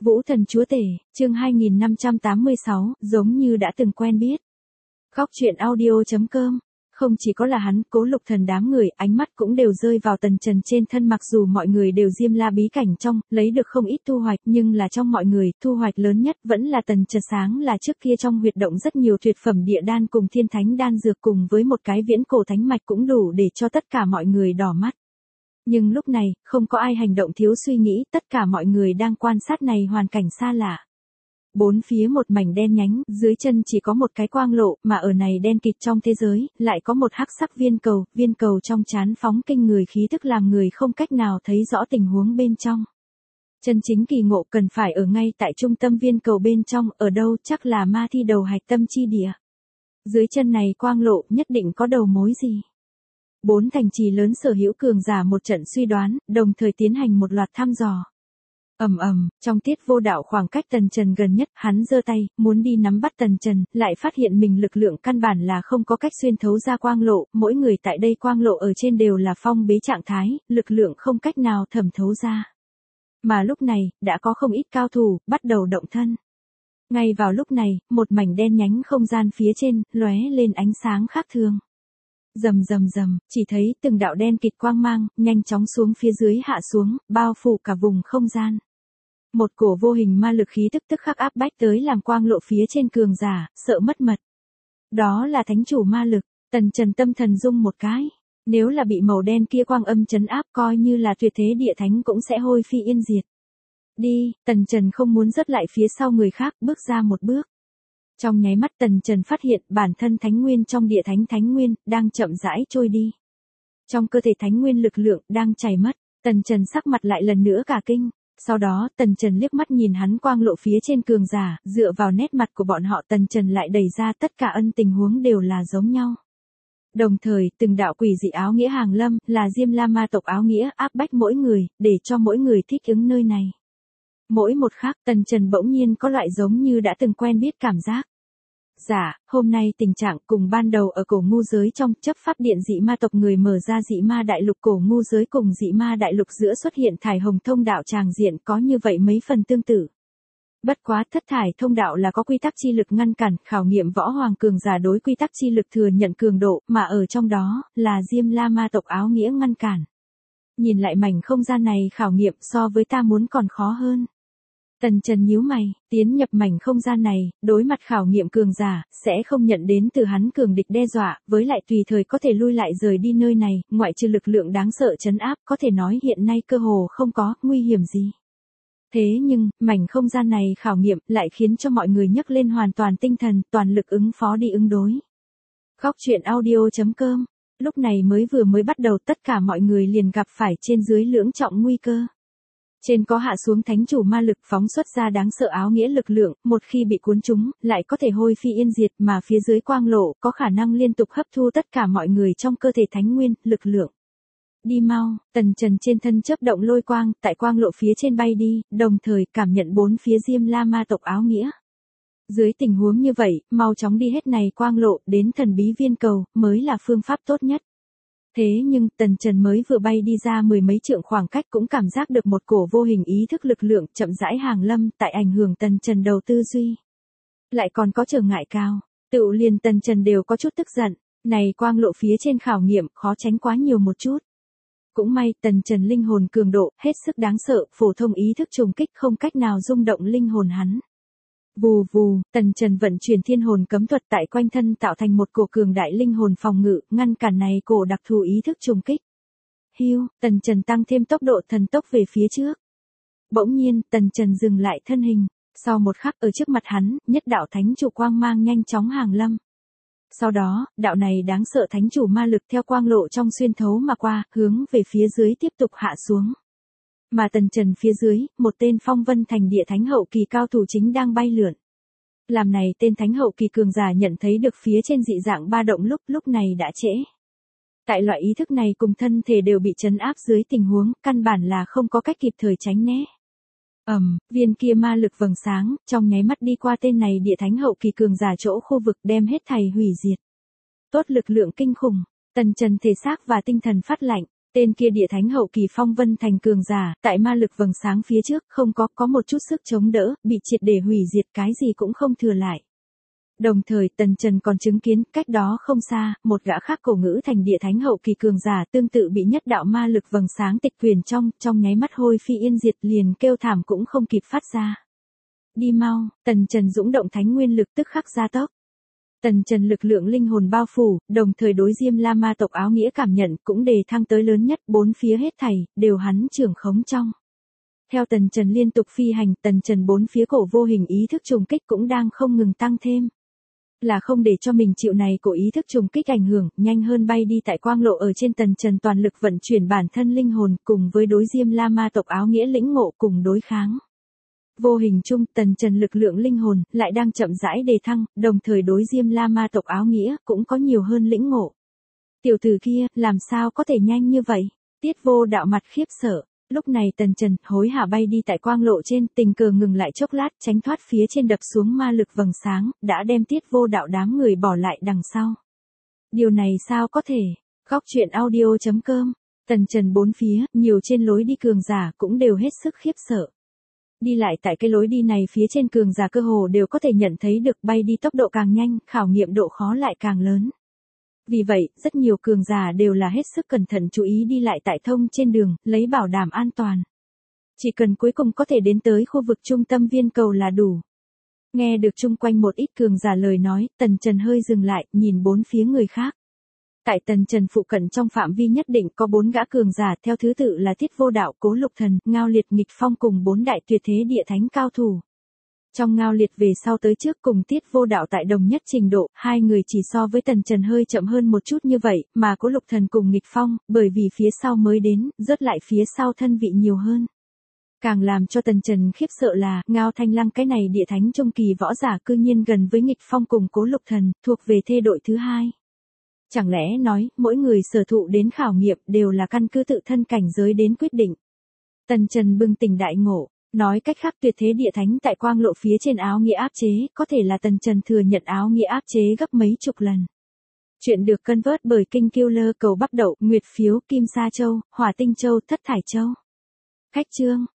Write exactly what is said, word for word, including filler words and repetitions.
Vũ Thần Chúa Tể, chương hai nghìn năm trăm tám mươi sáu, giống như đã từng quen biết. Góc truyện audio chấm com. Không chỉ có là hắn, Cố Lục Thần đám người, ánh mắt cũng đều rơi vào Tần Trần trên thân, mặc dù mọi người đều diêm la bí cảnh trong, lấy được không ít thu hoạch, nhưng là trong mọi người, thu hoạch lớn nhất vẫn là Tần Trần sáng là trước kia trong huyệt động rất nhiều tuyệt phẩm địa đan cùng thiên thánh đan dược cùng với một cái viễn cổ thánh mạch cũng đủ để cho tất cả mọi người đỏ mắt. Nhưng lúc này, không có ai hành động thiếu suy nghĩ, tất cả mọi người đang quan sát này hoàn cảnh xa lạ. Bốn phía một mảnh đen nhánh, dưới chân chỉ có một cái quang lộ, mà ở này đen kịt trong thế giới, lại có một hắc sắc viên cầu, viên cầu trong chán phóng kinh người khí tức làm người không cách nào thấy rõ tình huống bên trong. Chân chính kỳ ngộ cần phải ở ngay tại trung tâm viên cầu bên trong, ở đâu chắc là ma thi đầu hạch tâm chi địa. Dưới chân này quang lộ nhất định có đầu mối gì. Bốn thành trì lớn sở hữu cường giả một trận suy đoán, đồng thời tiến hành một loạt thăm dò. Ầm ầm, trong tiết vô đạo khoảng cách Tần Trần gần nhất, hắn giơ tay, muốn đi nắm bắt Tần Trần, lại phát hiện mình lực lượng căn bản là không có cách xuyên thấu ra quang lộ, mỗi người tại đây quang lộ ở trên đều là phong bế trạng thái, lực lượng không cách nào thẩm thấu ra. Mà lúc này, đã có không ít cao thủ, bắt đầu động thân. Ngay vào lúc này, một mảnh đen nhánh không gian phía trên, lóe lên ánh sáng khác thường. Rầm rầm rầm, chỉ thấy từng đạo đen kịt quang mang, nhanh chóng xuống phía dưới hạ xuống, bao phủ cả vùng không gian. Một cổ vô hình ma lực khí tức tức khắc áp bách tới làm quang lộ phía trên cường giả, sợ mất mật. Đó là thánh chủ ma lực, Tần Trần tâm thần rung một cái. Nếu là bị màu đen kia quang âm trấn áp coi như là tuyệt thế địa thánh cũng sẽ hôi phi yên diệt. Đi, Tần Trần không muốn rớt lại phía sau người khác, bước ra một bước. Trong nháy mắt Tần Trần phát hiện bản thân thánh nguyên trong địa thánh thánh nguyên, đang chậm rãi trôi đi. Trong cơ thể thánh nguyên lực lượng, đang chảy mất, Tần Trần sắc mặt lại lần nữa cả kinh. Sau đó, Tần Trần liếc mắt nhìn hắn quang lộ phía trên cường giả, dựa vào nét mặt của bọn họ Tần Trần lại đẩy ra tất cả ân tình huống đều là giống nhau. Đồng thời, từng đạo quỷ dị áo nghĩa hàng lâm, là Diêm La ma tộc áo nghĩa áp bách mỗi người, để cho mỗi người thích ứng nơi này. Mỗi một khắc, Tần Trần bỗng nhiên có loại giống như đã từng quen biết cảm giác. Dạ, hôm nay tình trạng cùng ban đầu ở cổ ngu giới trong chấp pháp điện dị ma tộc người mở ra dị ma đại lục, cổ ngu giới cùng dị ma đại lục giữa xuất hiện thải hồng thông đạo tràng diện có như vậy mấy phần tương tự. Bất quá thất thải thông đạo là có quy tắc chi lực ngăn cản, khảo nghiệm võ hoàng cường giả đối quy tắc chi lực thừa nhận cường độ, mà ở trong đó, là Diêm La ma tộc áo nghĩa ngăn cản. Nhìn lại mảnh không gian này khảo nghiệm so với ta muốn còn khó hơn. Tần Trần nhíu mày, tiến nhập mảnh không gian này, đối mặt khảo nghiệm cường giả, sẽ không nhận đến từ hắn cường địch đe dọa, với lại tùy thời có thể lui lại rời đi nơi này, ngoại trừ lực lượng đáng sợ trấn áp, có thể nói hiện nay cơ hồ không có nguy hiểm gì. Thế nhưng, mảnh không gian này khảo nghiệm lại khiến cho mọi người nhấc lên hoàn toàn tinh thần, toàn lực ứng phó đi ứng đối. Góc truyện audio chấm com. Lúc này mới vừa mới bắt đầu tất cả mọi người liền gặp phải trên dưới lưỡng trọng nguy cơ. Trên có hạ xuống thánh chủ ma lực phóng xuất ra đáng sợ áo nghĩa lực lượng, một khi bị cuốn trúng, lại có thể hôi phi yên diệt, mà phía dưới quang lộ có khả năng liên tục hấp thu tất cả mọi người trong cơ thể thánh nguyên, lực lượng. Đi mau, Tần Trần trên thân chớp động lôi quang, tại quang lộ phía trên bay đi, đồng thời cảm nhận bốn phía Diêm La ma tộc áo nghĩa. Dưới tình huống như vậy, mau chóng đi hết này quang lộ, đến thần bí viên cầu, mới là phương pháp tốt nhất. Thế nhưng, Tần Trần mới vừa bay đi ra mười mấy trượng khoảng cách cũng cảm giác được một cổ vô hình ý thức lực lượng chậm rãi hàng lâm tại ảnh hưởng Tần Trần đầu tư duy. Lại còn có trở ngại cao, tự liền Tần Trần đều có chút tức giận, này quang lộ phía trên khảo nghiệm khó tránh quá nhiều một chút. Cũng may Tần Trần linh hồn cường độ hết sức đáng sợ, phổ thông ý thức trùng kích không cách nào rung động linh hồn hắn. Vù vù, Tần Trần vận chuyển thiên hồn cấm thuật tại quanh thân tạo thành một cổ cường đại linh hồn phòng ngự, ngăn cản này cổ đặc thù ý thức trùng kích. Hiu, Tần Trần tăng thêm tốc độ thần tốc về phía trước. Bỗng nhiên, Tần Trần dừng lại thân hình, sau một khắc ở trước mặt hắn, nhất đạo thánh chủ quang mang nhanh chóng hàng lâm. Sau đó, đạo này đáng sợ thánh chủ ma lực theo quang lộ trong xuyên thấu mà qua, hướng về phía dưới tiếp tục hạ xuống. Mà Tần Trần phía dưới, một tên phong vân thành địa thánh hậu kỳ cao thủ chính đang bay lượn. Làm này tên thánh hậu kỳ cường giả nhận thấy được phía trên dị dạng ba động lúc, lúc này đã trễ. Tại loại ý thức này cùng thân thể đều bị trấn áp dưới tình huống, căn bản là không có cách kịp thời tránh né. Ầm, um, viên kia ma lực vầng sáng, trong nháy mắt đi qua tên này địa thánh hậu kỳ cường giả chỗ khu vực đem hết thảy hủy diệt. Tốt lực lượng kinh khủng, Tần Trần thể xác và tinh thần phát lạnh. Tên kia địa thánh hậu kỳ phong vân thành cường giả, tại ma lực vầng sáng phía trước, không có, có một chút sức chống đỡ, bị triệt để hủy diệt cái gì cũng không thừa lại. Đồng thời Tần Trần còn chứng kiến, cách đó không xa, một gã khác cổ ngữ thành địa thánh hậu kỳ cường giả tương tự bị nhất đạo ma lực vầng sáng tịch quyền trong, trong nháy mắt hôi phi yên diệt liền kêu thảm cũng không kịp phát ra. Đi mau, Tần Trần dũng động thánh nguyên lực tức khắc gia tốc. Tần Trần lực lượng linh hồn bao phủ, đồng thời đối Diêm La Ma tộc áo nghĩa cảm nhận cũng đề thăng tới lớn nhất, bốn phía hết thảy, đều hắn trưởng khống trong. Theo Tần Trần liên tục phi hành, Tần Trần bốn phía cổ vô hình ý thức trùng kích cũng đang không ngừng tăng thêm. Là không để cho mình chịu này cổ ý thức trùng kích ảnh hưởng, nhanh hơn bay đi tại quang lộ ở trên Tần Trần toàn lực vận chuyển bản thân linh hồn cùng với đối Diêm La Ma tộc áo nghĩa lĩnh ngộ cùng đối kháng. Vô hình chung Tần Trần lực lượng linh hồn lại đang chậm rãi đề thăng, đồng thời đối Diêm La Ma tộc áo nghĩa cũng có nhiều hơn lĩnh ngộ. Tiểu tử kia, làm sao có thể nhanh như vậy? Tiết Vô Đạo mặt khiếp sợ. Lúc này Tần Trần hối hả bay đi tại quang lộ trên, tình cờ ngừng lại chốc lát, tránh thoát phía trên đập xuống ma lực vầng sáng, đã đem Tiết Vô Đạo đám người bỏ lại đằng sau. Điều này sao có thể? Góc truyện audio chấm com. Tần Trần bốn phía, nhiều trên lối đi cường giả cũng đều hết sức khiếp sợ. Đi lại tại cái lối đi này phía trên cường giả cơ hồ đều có thể nhận thấy được bay đi tốc độ càng nhanh, khảo nghiệm độ khó lại càng lớn. Vì vậy, rất nhiều cường giả đều là hết sức cẩn thận chú ý đi lại tại thông trên đường, lấy bảo đảm an toàn. Chỉ cần cuối cùng có thể đến tới khu vực trung tâm viên cầu là đủ. Nghe được chung quanh một ít cường giả lời nói, Tần Trần hơi dừng lại, nhìn bốn phía người khác. Tại Tần Trần phụ cận trong phạm vi nhất định có bốn gã cường giả theo thứ tự là Tiết Vô Đạo, Cố Lục Thần, Ngao Liệt, Nghịch Phong cùng bốn đại tuyệt thế địa thánh cao thủ. Trong Ngao Liệt về sau tới trước cùng Tiết Vô Đạo tại đồng nhất trình độ, hai người chỉ so với Tần Trần hơi chậm hơn một chút như vậy, mà Cố Lục Thần cùng Nghịch Phong, bởi vì phía sau mới đến, rớt lại phía sau thân vị nhiều hơn. Càng làm cho Tần Trần khiếp sợ là, Ngao Thanh Lăng cái này địa thánh trung kỳ võ giả cư nhiên gần với Nghịch Phong cùng Cố Lục Thần, thuộc về thê đội thứ hai. Chẳng lẽ nói, mỗi người sở thụ đến khảo nghiệm đều là căn cứ tự thân cảnh giới đến quyết định. Tần Trần bừng tỉnh đại ngộ, nói cách khác tuyệt thế địa thánh tại quang lộ phía trên áo nghĩa áp chế, có thể là Tần Trần thừa nhận áo nghĩa áp chế gấp mấy chục lần. Chuyện được cân vớt bởi Kinh Killer cầu bắp đậu, nguyệt phiếu, kim sa châu, hỏa tinh châu, thất thải châu. Khách chương.